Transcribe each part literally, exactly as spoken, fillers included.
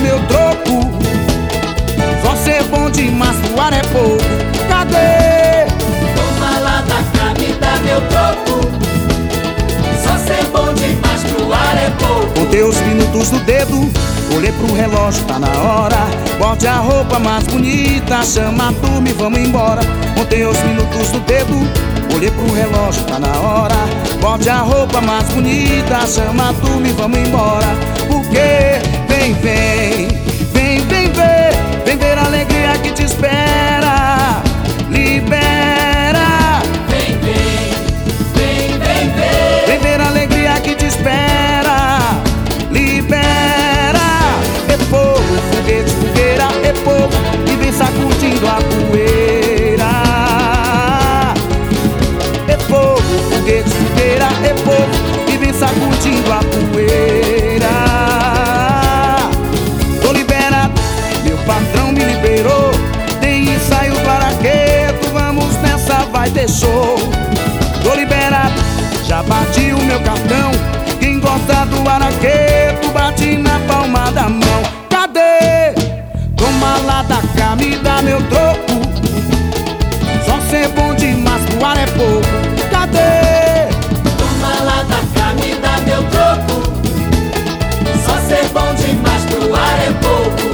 meu troco. Só ser bom demais pro ar é pouco. Cadê? Toma lá da cá, me dá meu troco. Só ser bom demais pro ar é pouco. Contei os minutos no dedo, olhei pro relógio, tá na hora. Bote a roupa mais bonita, chama a turma e vamos embora. Contei os minutos no dedo, olhei pro relógio, tá na hora. Bote a roupa mais bonita, chama a turma e vamos embora. Porque vem, vem, vem, vem ver, vem ver a alegria que te espera. Libera. Vem, vem, vem, vem ver. Vem ver a alegria que te espera. Libera. É fogo, foguete, fogueira, é fogo, e vem sacudindo a poeira. É fogo, foguete, fogueira, é fogo, e vem sacudindo a poeira. Tô liberado, meu patrão me liberou. Tem ensaio do Araqueto, vamos nessa, vai ter show. Tô liberado, já bati o meu cartão. Quem gosta do Araqueto, bate na palma da mão. Cadê? Toma lá da cá, me dá meu troco. Só ser bom demais pro ar é pouco. Cadê? Toma lá da cá, me dá meu troco. Só ser bom demais pro ar é pouco.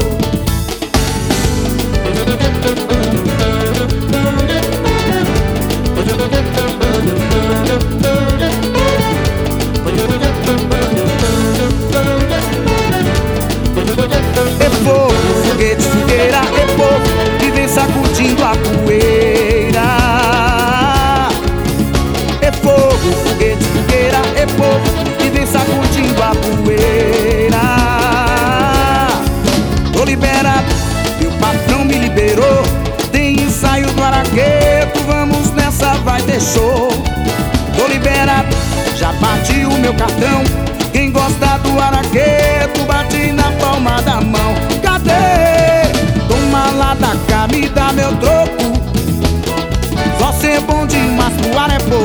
É fogo, foguete, fogueira, é fogo, que vem sacudindo a poeira. É fogo, foguete, fogueira, é fogo, que vem sacudindo a poeira. Tô liberado, meu patrão me liberou. Tem ensaio do Araqueto, vamos nessa, vai ter show. Tô liberado, já bati o meu cartão. Quem gosta do Araqueto, bate na palma da mão. Cadê? Toma lá da cá, me dá meu troco. Só ser bom demais pro ar é pouco.